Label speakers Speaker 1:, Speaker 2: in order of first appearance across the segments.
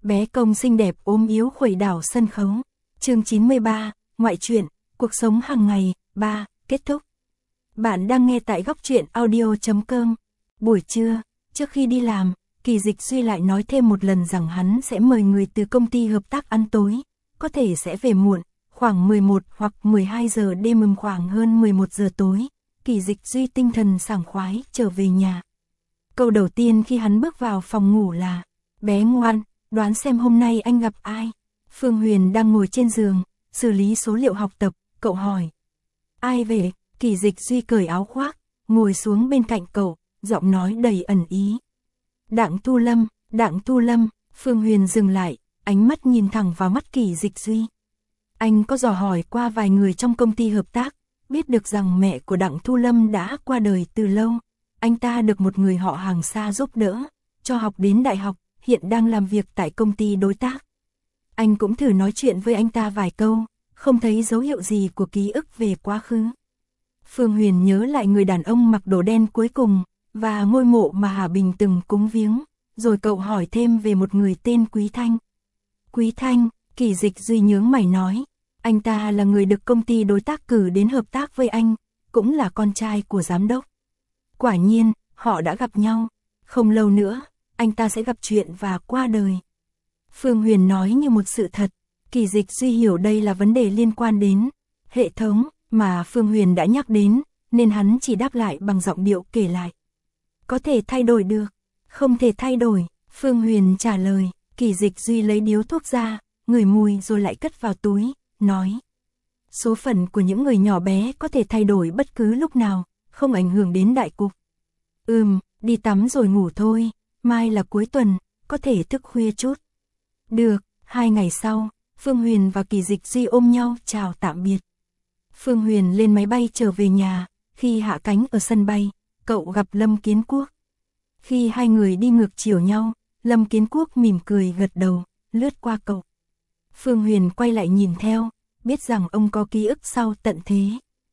Speaker 1: Bé công xinh đẹp ốm yếu khuẩy đảo sân khấu. Chương 93, ngoại truyện, cuộc sống hàng ngày, 3, kết thúc. Bạn đang nghe tại góc truyện audio.com. Buổi trưa, trước khi đi làm, Kỳ Dịch Duy lại nói thêm một lần rằng hắn sẽ mời người từ công ty hợp tác ăn tối, có thể sẽ về muộn, khoảng 11 hoặc 12 giờ đêm, khoảng hơn 11 giờ tối. Kỳ Dịch Duy tinh thần sảng khoái trở về nhà. Câu đầu tiên khi hắn bước vào phòng ngủ là: bé ngoan, đoán xem hôm nay anh gặp ai? Phương Huyền đang ngồi trên giường, xử lý số liệu học tập, cậu hỏi. Ai về? Kỳ Dịch Duy cởi áo khoác, ngồi xuống bên cạnh cậu, giọng nói đầy ẩn ý. Đặng Thu Lâm, Đặng Thu Lâm. Phương Huyền dừng lại, ánh mắt nhìn thẳng vào mắt Kỳ Dịch Duy. Anh có dò hỏi qua vài người trong công ty hợp tác, biết được rằng mẹ của Đặng Thu Lâm đã qua đời từ lâu. Anh ta được một người họ hàng xa giúp đỡ, cho học đến đại học, hiện đang làm việc tại công ty đối tác. Anh cũng thử nói chuyện với anh ta vài câu, không thấy dấu hiệu gì của ký ức về quá khứ. Phương Huyền nhớ lại người đàn ông mặc đồ đen cuối cùng, và ngôi mộ mà Hà Bình từng cúng viếng, rồi cậu hỏi thêm về một người tên Quý Thanh. Quý Thanh, Kỳ Dịch Duy nhướng mày nói, anh ta là người được công ty đối tác cử đến hợp tác với anh, cũng là con trai của giám đốc. Quả nhiên, họ đã gặp nhau, không lâu nữa, anh ta sẽ gặp chuyện và qua đời. Phương Huyền nói như một sự thật, Kỳ Dịch Duy hiểu đây là vấn đề liên quan đến hệ thống mà Phương Huyền đã nhắc đến, nên hắn chỉ đáp lại bằng giọng điệu kể lại. Có thể thay đổi được, không thể thay đổi, Phương Huyền trả lời. Kỳ Dịch Duy lấy điếu thuốc ra, ngửi mùi rồi lại cất vào túi, nói. Số phận của những người nhỏ bé có thể thay đổi bất cứ lúc nào, không ảnh hưởng đến đại cục. Đi tắm rồi ngủ thôi, mai là cuối tuần, có thể thức khuya chút. Được, 2 ngày sau, Phương Huyền và Kỳ Dịch Duy ôm nhau chào tạm biệt. Phương Huyền lên máy bay trở về nhà, khi hạ cánh ở sân bay, cậu gặp Lâm Kiến Quốc. Khi hai người đi ngược chiều nhau, Lâm Kiến Quốc mỉm cười gật đầu, lướt qua cậu. Phương Huyền quay lại nhìn theo, biết rằng ông có ký ức sau tận thế.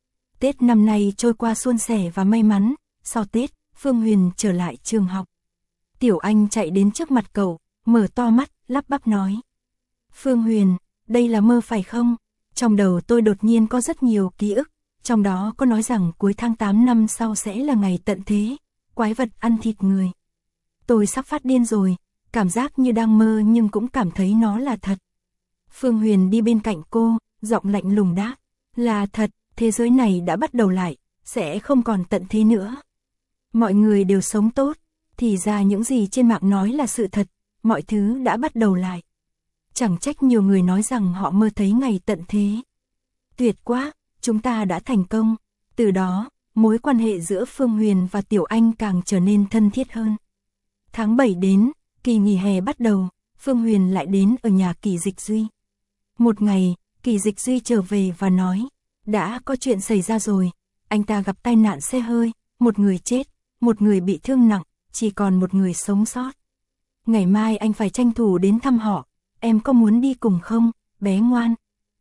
Speaker 1: Tết năm nay trôi qua suôn sẻ và may mắn, sau Tết, Phương Huyền trở lại trường học. Tiểu Anh chạy đến trước mặt cậu, mở to mắt, lắp bắp nói. Phương Huyền, đây là mơ phải không? Trong đầu tôi đột nhiên có rất nhiều ký ức, trong đó có nói rằng cuối tháng 8 năm sau sẽ là ngày tận thế, quái vật ăn thịt người. Tôi sắp phát điên rồi, cảm giác như đang mơ nhưng cũng cảm thấy nó là thật. Phương Huyền đi bên cạnh cô, giọng lạnh lùng đáp. Là thật, thế giới này đã bắt đầu lại, sẽ không còn tận thế nữa. Mọi người đều sống tốt, thì ra những gì trên mạng nói là sự thật, mọi thứ đã bắt đầu lại. Chẳng trách nhiều người nói rằng họ mơ thấy ngày tận thế. Tuyệt quá, chúng ta đã thành công. Từ đó, mối quan hệ giữa Phương Huyền và Tiểu Anh càng trở nên thân thiết hơn. Tháng 7 đến, kỳ nghỉ hè bắt đầu, Phương Huyền lại đến ở nhà Kỳ Dịch Duy. Một ngày, Kỳ Dịch Duy trở về và nói, đã có chuyện xảy ra rồi, anh ta gặp tai nạn xe hơi, một người chết, một người bị thương nặng, chỉ còn một người sống sót. Ngày mai anh phải tranh thủ đến thăm họ, em có muốn đi cùng không, bé ngoan?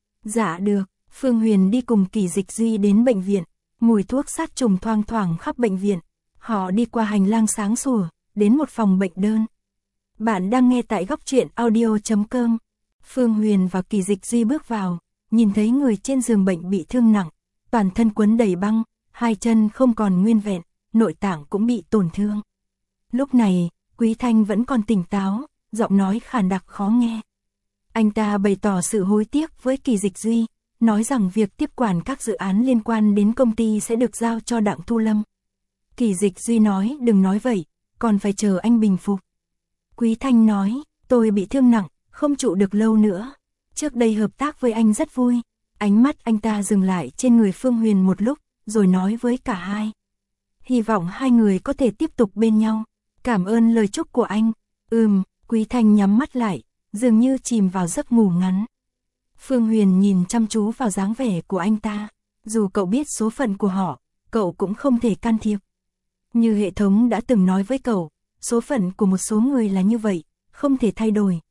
Speaker 1: Dạ được, Phương Huyền đi cùng Kỳ Dịch Duy đến bệnh viện, mùi thuốc sát trùng thoang thoảng khắp bệnh viện. Họ đi qua hành lang sáng sủa, đến một phòng bệnh đơn. Bạn đang nghe tại góc truyện audio.com. Phương Huyền và Kỳ Dịch Duy bước vào, nhìn thấy người trên giường bệnh bị thương nặng, toàn thân quấn đầy băng, 2 chân không còn nguyên vẹn, nội tạng cũng bị tổn thương. Lúc này, Quý Thanh vẫn còn tỉnh táo, giọng nói khàn đặc khó nghe. Anh ta bày tỏ sự hối tiếc với Kỳ Dịch Duy, nói rằng việc tiếp quản các dự án liên quan đến công ty sẽ được giao cho Đặng Thu Lâm. Kỳ Dịch Duy nói đừng nói vậy, còn phải chờ anh bình phục. Quý Thanh nói, tôi bị thương nặng, không trụ được lâu nữa. Trước đây hợp tác với anh rất vui. Ánh mắt anh ta dừng lại trên người Phương Huyền một lúc, rồi nói với cả hai. Hy vọng hai người có thể tiếp tục bên nhau. Cảm ơn lời chúc của anh. Quý Thanh nhắm mắt lại, dường như chìm vào giấc ngủ ngắn. Phương Huyền nhìn chăm chú vào dáng vẻ của anh ta. Dù cậu biết số phận của họ, cậu cũng không thể can thiệp. Như hệ thống đã từng nói với cậu, số phận của một số người là như vậy, không thể thay đổi.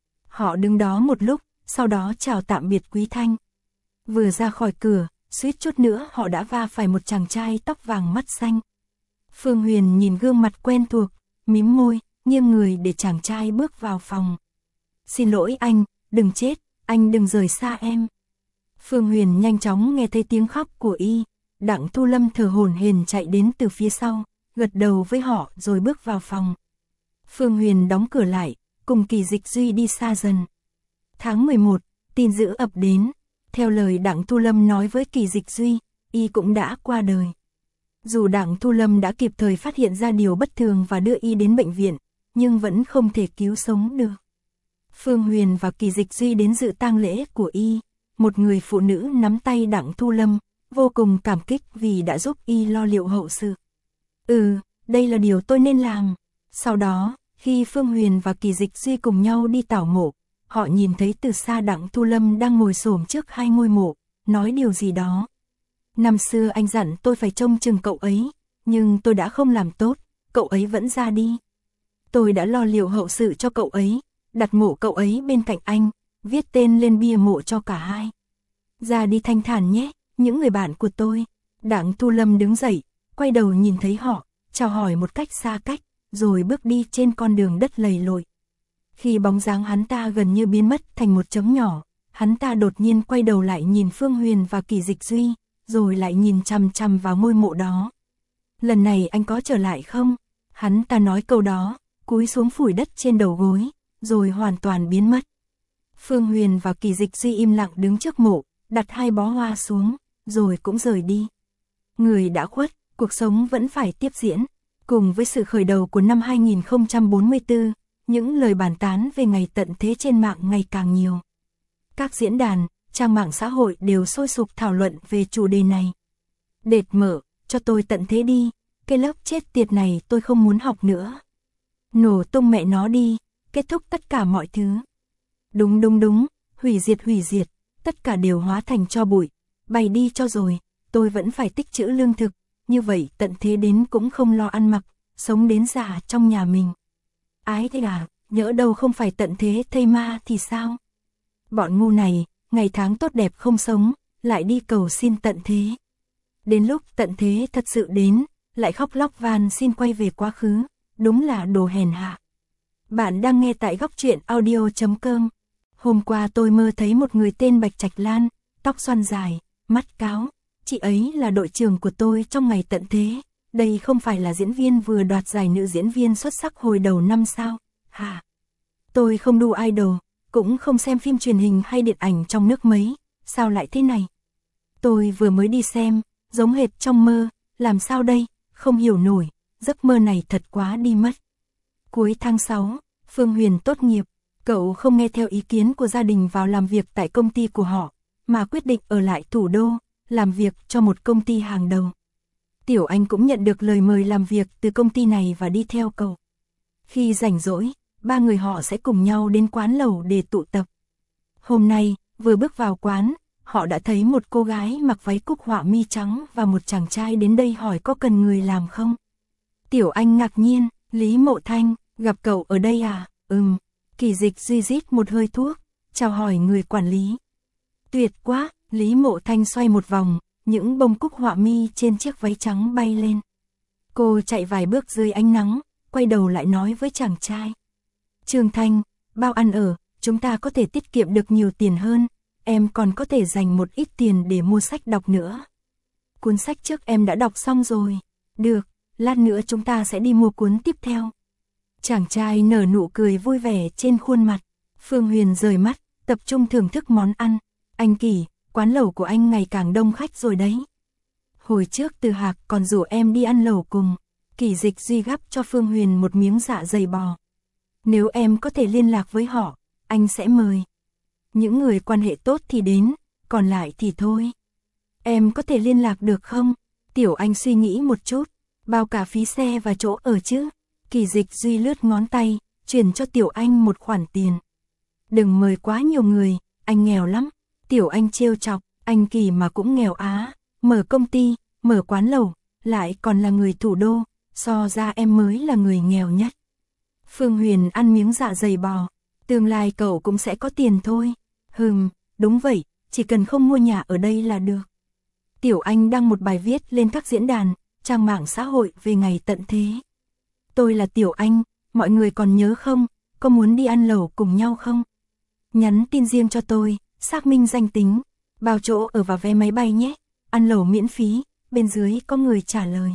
Speaker 1: Họ đứng đó một lúc, sau đó chào tạm biệt Quý Thanh. Vừa ra khỏi cửa, suýt chút nữa họ đã va phải một chàng trai tóc vàng mắt xanh. Phương Huyền nhìn gương mặt quen thuộc, mím môi, nghiêng người để chàng trai bước vào phòng. Xin lỗi anh, đừng chết, anh đừng rời xa em. Phương Huyền nhanh chóng nghe thấy tiếng khóc của y. Đặng Thu Lâm thở hổn hển chạy đến từ phía sau, gật đầu với họ rồi bước vào phòng. Phương Huyền đóng cửa lại, cùng Kỳ Dịch Duy đi xa dần. Tháng 11, tin dữ ập đến. Theo lời Đặng Thu Lâm nói với Kỳ Dịch Duy, y cũng đã qua đời. Dù Đặng Thu Lâm đã kịp thời phát hiện ra điều bất thường và đưa y đến bệnh viện, nhưng vẫn không thể cứu sống được. Phương Huyền và Kỳ Dịch Duy đến dự tang lễ của y. Một người phụ nữ nắm tay Đặng Thu Lâm, vô cùng cảm kích vì đã giúp y lo liệu hậu sự. Đây là điều tôi nên làm. Sau đó, khi Phương Huyền và Kỳ Dịch Duy cùng nhau đi tảo mộ, họ nhìn thấy từ xa Đặng Thu Lâm đang ngồi xổm trước hai ngôi mộ, nói điều gì đó. Năm xưa anh dặn tôi phải trông chừng cậu ấy, nhưng tôi đã không làm tốt, cậu ấy vẫn ra đi. Tôi đã lo liệu hậu sự cho cậu ấy, đặt mộ cậu ấy bên cạnh anh, viết tên lên bia mộ cho cả hai. Ra đi thanh thản nhé, những người bạn của tôi. Đặng Thu Lâm đứng dậy, quay đầu nhìn thấy họ, chào hỏi một cách xa cách, rồi bước đi trên con đường đất lầy lội. Khi bóng dáng hắn ta gần như biến mất thành một chấm nhỏ, hắn ta đột nhiên quay đầu lại nhìn Phương Huyền và Kỳ Dịch Duy, rồi lại nhìn chằm chằm vào ngôi mộ đó. Lần này anh có trở lại không? Hắn ta nói câu đó, cúi xuống phủi đất trên đầu gối, rồi hoàn toàn biến mất. Phương Huyền và Kỳ Dịch Duy im lặng đứng trước mộ, đặt hai bó hoa xuống, rồi cũng rời đi. Người đã khuất, cuộc sống vẫn phải tiếp diễn. Cùng với sự khởi đầu của năm 2044, những lời bàn tán về ngày tận thế trên mạng ngày càng nhiều. Các diễn đàn, trang mạng xã hội đều sôi sục thảo luận về chủ đề này. Đệt mở, cho tôi tận thế đi, cái lớp chết tiệt này tôi không muốn học nữa. Nổ tung mẹ nó đi, kết thúc tất cả mọi thứ. Đúng, hủy diệt, tất cả đều hóa thành tro bụi, bay đi cho rồi, tôi vẫn phải tích trữ lương thực, như vậy tận thế đến cũng không lo ăn mặc, sống đến già trong nhà mình. Ái thế à, nhỡ đâu không phải tận thế thây ma thì sao? Bọn ngu này, ngày tháng tốt đẹp không sống, lại đi cầu xin tận thế. Đến lúc tận thế thật sự đến, lại khóc lóc van xin quay về quá khứ, đúng là đồ hèn hạ. Bạn đang nghe tại Góc Truyện Audio.com. Hôm qua tôi mơ thấy một người tên Bạch Trạch Lan, tóc xoăn dài, mắt cáo. Chị ấy là đội trưởng của tôi trong ngày tận thế. Đây không phải là diễn viên vừa đoạt giải nữ diễn viên xuất sắc hồi đầu năm sao? Hả? Tôi không đu idol, cũng không xem phim truyền hình hay điện ảnh trong nước mấy. Sao lại thế này? Tôi vừa mới đi xem, giống hệt trong mơ. Làm sao đây? Không hiểu nổi. Giấc mơ này thật quá đi mất. Cuối tháng 6, Phương Huyền tốt nghiệp. Cậu không nghe theo ý kiến của gia đình vào làm việc tại công ty của họ, mà quyết định ở lại thủ đô, làm việc cho một công ty hàng đầu. Tiểu Anh cũng nhận được lời mời làm việc từ công ty này và đi theo cậu. Khi rảnh rỗi, ba người họ sẽ cùng nhau đến quán lẩu để tụ tập. Hôm nay, vừa bước vào quán, họ đã thấy một cô gái mặc váy cúc họa mi trắng và một chàng trai đến đây hỏi có cần người làm không. Tiểu Anh ngạc nhiên, Lý Mộ Thanh, gặp cậu ở đây à? Kỳ Dịch Duy rít một hơi thuốc, chào hỏi người quản lý. Tuyệt quá, Lý Mộ Thanh xoay một vòng, những bông cúc họa mi trên chiếc váy trắng bay lên. Cô chạy vài bước dưới ánh nắng, quay đầu lại nói với chàng trai. Trương Thanh, bao ăn ở, chúng ta có thể tiết kiệm được nhiều tiền hơn, em còn có thể dành một ít tiền để mua sách đọc nữa. Cuốn sách trước em đã đọc xong rồi. Được, lát nữa chúng ta sẽ đi mua cuốn tiếp theo. Chàng trai nở nụ cười vui vẻ trên khuôn mặt. Phương Huyền rời mắt, tập trung thưởng thức món ăn. Anh Kỳ, quán lẩu của anh ngày càng đông khách rồi đấy. Hồi trước Từ Hạc còn rủ em đi ăn lẩu cùng. Kỳ Dịch Duy gắp cho Phương Huyền một miếng dạ dày bò. Nếu em có thể liên lạc với họ, anh sẽ mời. Những người quan hệ tốt thì đến, còn lại thì thôi. Em có thể liên lạc được không? Tiểu Anh suy nghĩ một chút. Bao cả phí xe và chỗ ở chứ? Kỳ Dịch Duy lướt ngón tay, chuyển cho Tiểu Anh một khoản tiền. Đừng mời quá nhiều người, anh nghèo lắm. Tiểu Anh trêu chọc, anh Kỳ mà cũng nghèo á, mở công ty, mở quán lẩu, lại còn là người thủ đô, so ra em mới là người nghèo nhất. Phương Huyền ăn miếng dạ dày bò, tương lai cậu cũng sẽ có tiền thôi. Đúng vậy, chỉ cần không mua nhà ở đây là được. Tiểu Anh đăng một bài viết lên các diễn đàn, trang mạng xã hội về ngày tận thế. Tôi là Tiểu Anh, mọi người còn nhớ không? Có muốn đi ăn lẩu cùng nhau không? nhắn tin riêng cho tôi, xác minh danh tính, bao chỗ ở và vé máy bay nhé, ăn lẩu miễn phí, bên dưới có người trả lời.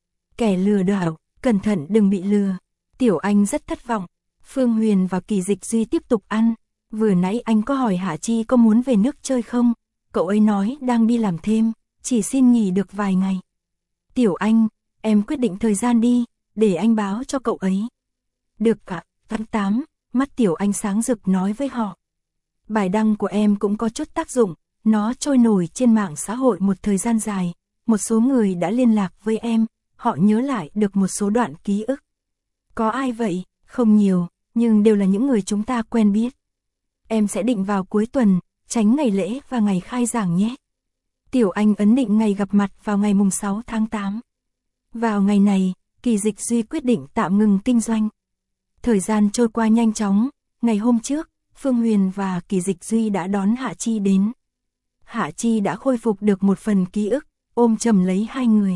Speaker 1: Kẻ lừa đảo, cẩn thận đừng bị lừa. Tiểu Anh rất thất vọng. Phương Huyền và Kỳ Dịch Duy tiếp tục ăn. Vừa nãy anh có hỏi Hạ Chi có muốn về nước chơi không? Cậu ấy nói đang đi làm thêm, chỉ xin nghỉ được vài ngày. Tiểu Anh, em quyết định thời gian đi, để anh báo cho cậu ấy. Được ạ, tháng 8, mắt Tiểu Anh sáng rực nói với họ. Bài đăng của em cũng có chút tác dụng, nó trôi nổi trên mạng xã hội một thời gian dài. Một số người đã liên lạc với em, họ nhớ lại được một số đoạn ký ức. Có ai vậy? Không nhiều, nhưng đều là những người chúng ta quen biết. Em sẽ định vào cuối tuần, tránh ngày lễ và ngày khai giảng nhé. Tiểu Anh ấn định ngày gặp mặt vào ngày mùng 6 tháng 8. Vào ngày này, Kỳ Dịch Duy quyết định tạm ngừng kinh doanh. Thời gian trôi qua nhanh chóng, ngày hôm trước, Phương Huyền và Kỳ Dịch Duy đã đón Hạ Chi đến. Hạ Chi đã khôi phục được một phần ký ức, ôm chầm lấy hai người.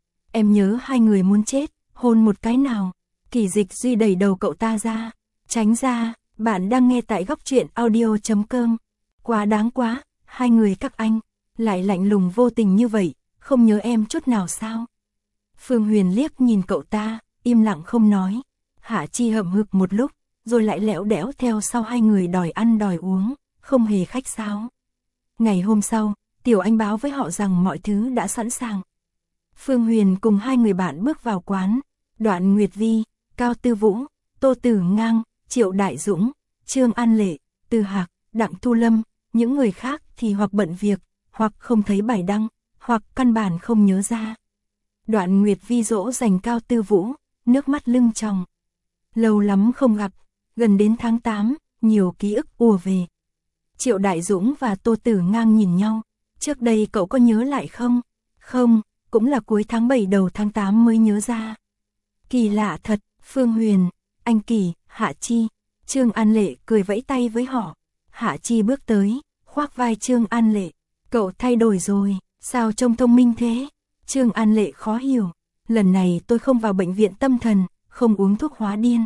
Speaker 1: Em nhớ hai người muốn chết, hôn một cái nào. Kỳ Dịch Duy đẩy đầu cậu ta ra. Tránh ra, bạn đang nghe tại góc truyện audio.com. Quá đáng quá, hai người các anh, lại lạnh lùng vô tình như vậy, không nhớ em chút nào sao? Phương Huyền liếc nhìn cậu ta, im lặng không nói. Hạ Chi hậm hực một lúc, rồi lại lẽo đẽo theo sau hai người đòi ăn đòi uống, không hề khách sáo. Ngày hôm sau, Tiểu Anh báo với họ rằng mọi thứ đã sẵn sàng. Phương Huyền cùng hai người bạn bước vào quán. Đoạn Nguyệt Vi, Cao Tư Vũ, Tô Tử Ngang, Triệu Đại Dũng, Trương An Lệ, Từ Hạc, Đặng Thu Lâm, những người khác thì hoặc bận việc, hoặc không thấy bài đăng, hoặc căn bản không nhớ ra. Đoạn Nguyệt Vi dỗ dành Cao Tư Vũ, nước mắt lưng tròng. Lâu lắm không gặp, gần đến tháng 8, nhiều ký ức ùa về. Triệu Đại Dũng và Tô Tử Ngang nhìn nhau, trước đây cậu có nhớ lại không? Không, cũng là cuối tháng 7 đầu tháng 8 mới nhớ ra. Kỳ lạ thật, Phương Huyền, anh Kỳ, Hạ Chi, Trương An Lệ cười vẫy tay với họ. Hạ Chi bước tới, khoác vai Trương An Lệ. Cậu thay đổi rồi, sao trông thông minh thế? Trương An Lệ khó hiểu. Lần này tôi không vào bệnh viện tâm thần, không uống thuốc hóa điên.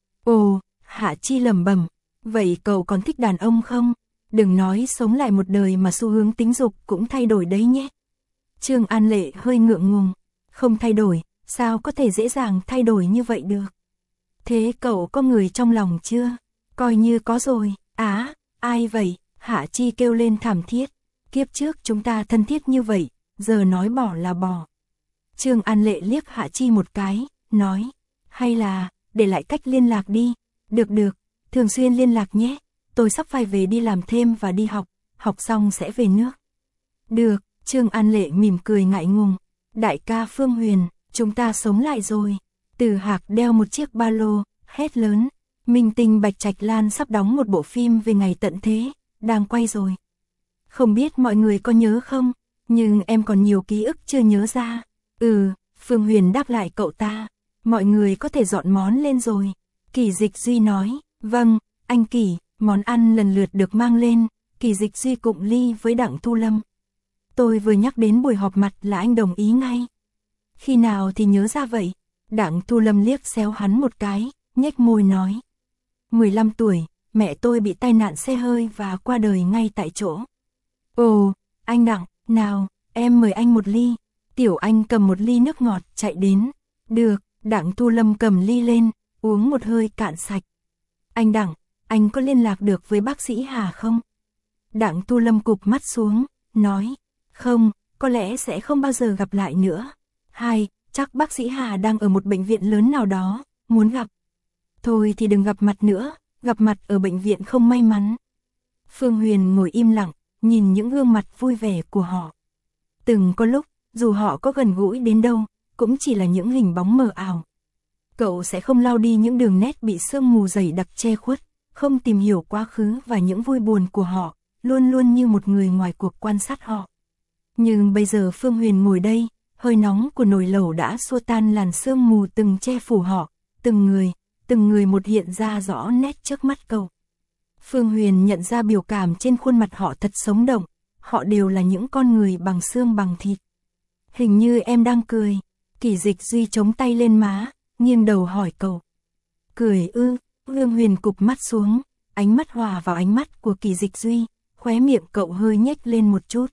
Speaker 1: Ồ, Hạ Chi lẩm bẩm. Vậy cậu còn thích đàn ông không? Đừng nói sống lại một đời mà xu hướng tính dục cũng thay đổi đấy nhé. Trương An Lệ hơi ngượng ngùng. Không thay đổi, sao có thể dễ dàng thay đổi như vậy được? Thế cậu có người trong lòng chưa? Coi như có rồi. Á, ai vậy? Hạ Chi kêu lên thảm thiết. Kiếp trước chúng ta thân thiết như vậy, giờ nói bỏ là bỏ. Trương An Lệ liếc Hạ Chi một cái, nói. Hay là, để lại cách liên lạc đi. Được được, thường xuyên liên lạc nhé. Tôi sắp phải về đi làm thêm và đi học, học xong sẽ về nước. Được, Trương An Lệ mỉm cười ngại ngùng. Đại ca Phương Huyền, chúng ta sống lại rồi. Từ Hạc đeo một chiếc ba lô, hét lớn. Minh tinh Bạch Trạch Lan sắp đóng một bộ phim về ngày tận thế, đang quay rồi. Không biết mọi người có nhớ không, nhưng em còn nhiều ký ức chưa nhớ ra. Phương Huyền đáp lại cậu ta. Mọi người có thể dọn món lên rồi. Kỳ Dịch Duy nói. Vâng, anh Kỳ. Món ăn lần lượt được mang lên. Kỳ Dịch Duy cụng ly với Đặng Thu Lâm. Tôi vừa nhắc đến buổi họp mặt là anh đồng ý ngay. Khi nào thì nhớ ra vậy? Đặng Thu Lâm liếc xéo hắn một cái, nhếch môi nói. 15 tuổi, mẹ tôi bị tai nạn xe hơi và qua đời ngay tại chỗ. Ồ, anh Đặng, nào, em mời anh một ly. Tiểu Anh cầm một ly nước ngọt chạy đến. Được, Đặng Thu Lâm cầm ly lên, uống một hơi cạn sạch. Anh Đặng, anh có liên lạc được với bác sĩ Hà không? Đặng Thu Lâm cụp mắt xuống, nói. Không, có lẽ sẽ không bao giờ gặp lại nữa. Chắc bác sĩ Hà đang ở một bệnh viện lớn nào đó, muốn gặp. Thôi thì đừng gặp mặt nữa, gặp mặt ở bệnh viện không may mắn. Phương Huyền ngồi im lặng, nhìn những gương mặt vui vẻ của họ. Từng có lúc, dù họ có gần gũi đến đâu, cũng chỉ là những hình bóng mờ ảo. Cậu sẽ không lau đi những đường nét bị sương mù dày đặc che khuất, không tìm hiểu quá khứ và những vui buồn của họ, luôn luôn như một người ngoài cuộc quan sát họ. Nhưng bây giờ Phương Huyền ngồi đây, hơi nóng của nồi lẩu đã xua tan làn sương mù từng che phủ họ, từng người một hiện ra rõ nét trước mắt cậu. Phương Huyền nhận ra biểu cảm trên khuôn mặt họ thật sống động, họ đều là những con người bằng xương bằng thịt. Hình như em đang cười. Kỳ Dịch Duy chống tay lên má, nghiêng đầu hỏi cậu. Cười ư? Phương Huyền cụp mắt xuống. ánh mắt hòa vào ánh mắt của Kỳ Dịch Duy, khóe miệng cậu hơi nhếch lên một chút.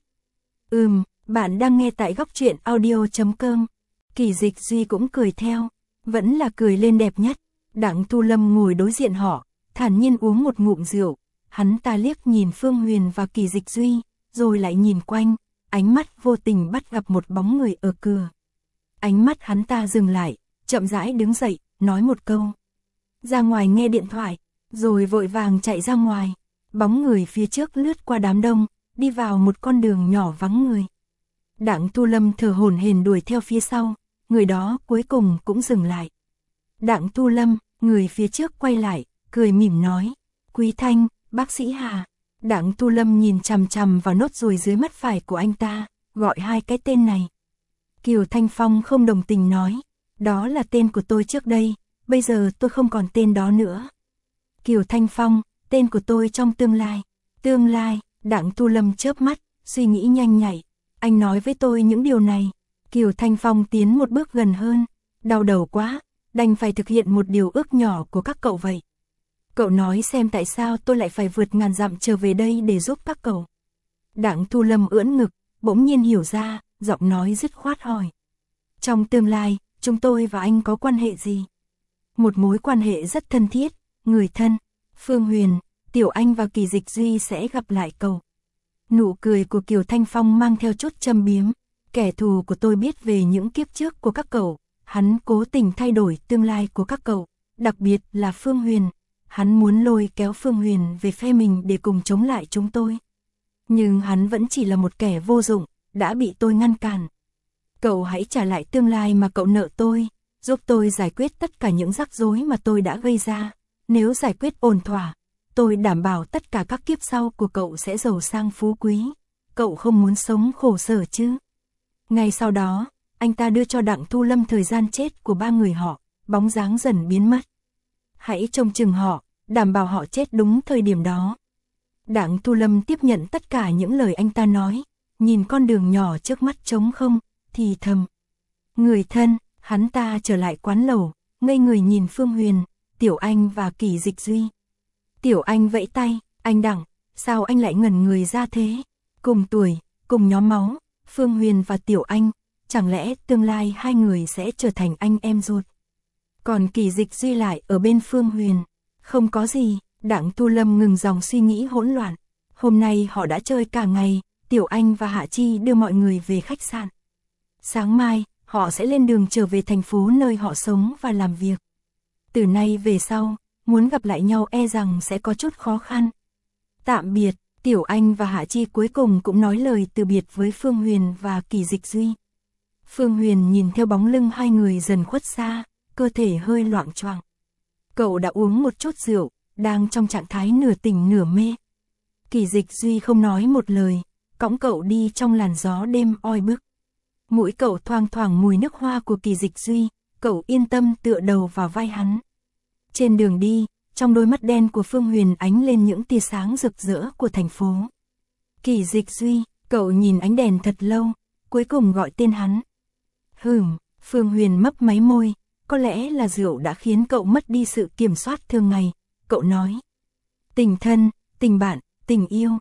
Speaker 1: Bạn đang nghe tại góc truyện audio.com. Kỳ Dịch Duy cũng cười theo, vẫn là cười lên đẹp nhất. Đặng Thu Lâm ngồi đối diện họ, thản nhiên uống một ngụm rượu, hắn ta liếc nhìn Phương Huyền và Kỳ Dịch Duy, rồi lại nhìn quanh, ánh mắt vô tình bắt gặp một bóng người ở cửa. Ánh mắt hắn ta dừng lại, chậm rãi đứng dậy, nói một câu. Ra ngoài nghe điện thoại, rồi vội vàng chạy ra ngoài. Bóng người phía trước lướt qua đám đông, đi vào một con đường nhỏ vắng người. Đặng Thu Lâm thở hổn hển đuổi theo phía sau, người đó cuối cùng cũng dừng lại. Đặng Thu Lâm, người phía trước quay lại, cười mỉm nói, Quý Thanh, bác sĩ Hà. Đặng Thu Lâm nhìn chằm chằm vào nốt ruồi dưới mắt phải của anh ta, gọi hai cái tên này. Kiều Thanh Phong không đồng tình nói, đó là tên của tôi trước đây, bây giờ tôi không còn tên đó nữa. Kiều Thanh Phong, tên của tôi trong tương lai. Tương lai, Đặng Thu Lâm chớp mắt, suy nghĩ nhanh nhạy. Anh nói với tôi những điều này. Kiều Thanh Phong tiến một bước gần hơn. Đau đầu quá, đành phải thực hiện một điều ước nhỏ của các cậu vậy. Cậu nói xem tại sao tôi lại phải vượt ngàn dặm trở về đây để giúp các cậu. Đặng Thu Lâm ưỡn ngực, bỗng nhiên hiểu ra, giọng nói dứt khoát hỏi. Trong tương lai, chúng tôi và anh có quan hệ gì? Một mối quan hệ rất thân thiết, người thân. Phương Huyền, Tiểu Anh và Kỳ Dịch Duy sẽ gặp lại cậu. Nụ cười của Kiều Thanh Phong mang theo chút châm biếm. Kẻ thù của tôi biết về những kiếp trước của các cậu, hắn cố tình thay đổi tương lai của các cậu, đặc biệt là Phương Huyền. Hắn muốn lôi kéo Phương Huyền về phe mình để cùng chống lại chúng tôi. Nhưng hắn vẫn chỉ là một kẻ vô dụng, đã bị tôi ngăn cản. Cậu hãy trả lại tương lai mà cậu nợ tôi, giúp tôi giải quyết tất cả những rắc rối mà tôi đã gây ra. Nếu giải quyết ổn thỏa, tôi đảm bảo tất cả các kiếp sau của cậu sẽ giàu sang phú quý. Cậu không muốn sống khổ sở chứ? Ngay sau đó, anh ta đưa cho Đặng Thu Lâm thời gian chết của ba người họ, bóng dáng dần biến mất. Hãy trông chừng họ, đảm bảo họ chết đúng thời điểm đó. Đặng Thu Lâm tiếp nhận tất cả những lời anh ta nói, nhìn con đường nhỏ trước mắt trống không, thì thầm. Người thân, hắn ta trở lại quán lẩu, ngây người nhìn Phương Huyền, Tiểu Anh và Kỳ Dịch Duy. Tiểu Anh vẫy tay, anh Đặng, sao anh lại ngẩn người ra thế? Cùng tuổi, cùng nhóm máu, Phương Huyền và Tiểu Anh, chẳng lẽ tương lai hai người sẽ trở thành anh em ruột? Còn Kỳ Dịch Duy lại ở bên Phương Huyền. Không có gì, Đặng Thu Lâm ngừng dòng suy nghĩ hỗn loạn. Hôm nay họ đã chơi cả ngày, Tiểu Anh và Hạ Chi đưa mọi người về khách sạn. Sáng mai, họ sẽ lên đường trở về thành phố nơi họ sống và làm việc. Từ nay về sau, muốn gặp lại nhau e rằng sẽ có chút khó khăn. Tạm biệt, Tiểu Anh và Hạ Chi cuối cùng cũng nói lời từ biệt với Phương Huyền và Kỳ Dịch Duy. Phương Huyền nhìn theo bóng lưng hai người dần khuất xa, cơ thể hơi loạng choạng. Cậu đã uống một chút rượu, đang trong trạng thái nửa tỉnh nửa mê. Kỳ Dịch Duy không nói một lời, cõng cậu đi trong làn gió đêm oi bức. Mũi cậu thoang thoảng mùi nước hoa của Kỳ Dịch Duy, cậu yên tâm tựa đầu vào vai hắn. Trên đường đi, trong đôi mắt đen của Phương Huyền ánh lên những tia sáng rực rỡ của thành phố. Kỳ Dịch Duy, cậu nhìn ánh đèn thật lâu, cuối cùng gọi tên hắn. Phương Huyền mấp máy môi, có lẽ là rượu đã khiến cậu mất đi sự kiểm soát thường ngày. Cậu nói, tình thân, tình bạn, tình yêu,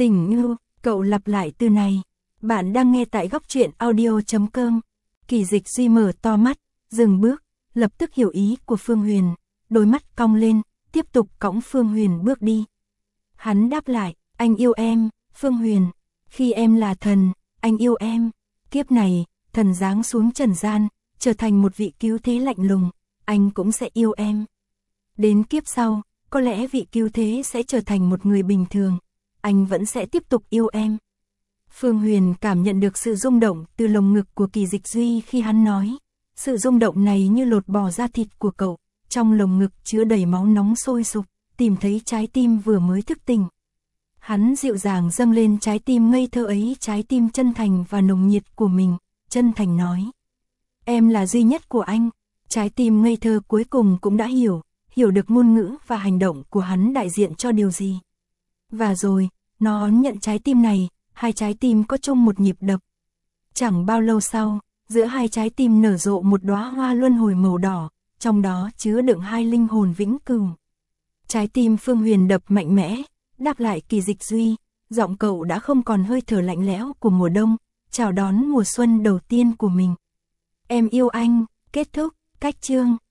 Speaker 1: cậu lặp lại từ này. Bạn đang nghe tại góc truyện audio.com. Kỳ Dịch Duy mở to mắt, dừng bước, lập tức hiểu ý của Phương Huyền, đôi mắt cong lên, tiếp tục cõng Phương Huyền bước đi. Hắn đáp lại, anh yêu em, Phương Huyền, khi em là thần, anh yêu em. Kiếp này, thần giáng xuống trần gian, trở thành một vị cứu thế lạnh lùng, anh cũng sẽ yêu em. Đến kiếp sau, có lẽ vị cứu thế sẽ trở thành một người bình thường, anh vẫn sẽ tiếp tục yêu em. Phương Huyền cảm nhận được sự rung động từ lồng ngực của Kỳ Dịch Duy khi hắn nói. Sự rung động này như lột bỏ da thịt của cậu, trong lồng ngực chứa đầy máu nóng sôi sục, tìm thấy trái tim vừa mới thức tỉnh. Hắn dịu dàng dâng lên trái tim ngây thơ ấy, trái tim chân thành và nồng nhiệt của mình, chân thành nói. Em là duy nhất của anh. Trái tim ngây thơ cuối cùng cũng đã hiểu được ngôn ngữ và hành động của hắn đại diện cho điều gì. Và rồi, nó đón nhận trái tim này, hai trái tim có chung một nhịp đập. Chẳng bao lâu sau, giữa hai trái tim nở rộ một đóa hoa luân hồi màu đỏ, trong đó chứa đựng hai linh hồn vĩnh cửu. Trái tim Phương Huyền đập mạnh mẽ, đáp lại Kỳ Dịch Duy, giọng cậu đã không còn hơi thở lạnh lẽo của mùa đông, chào đón mùa xuân đầu tiên của mình. Em yêu anh, kết thúc, cách chương.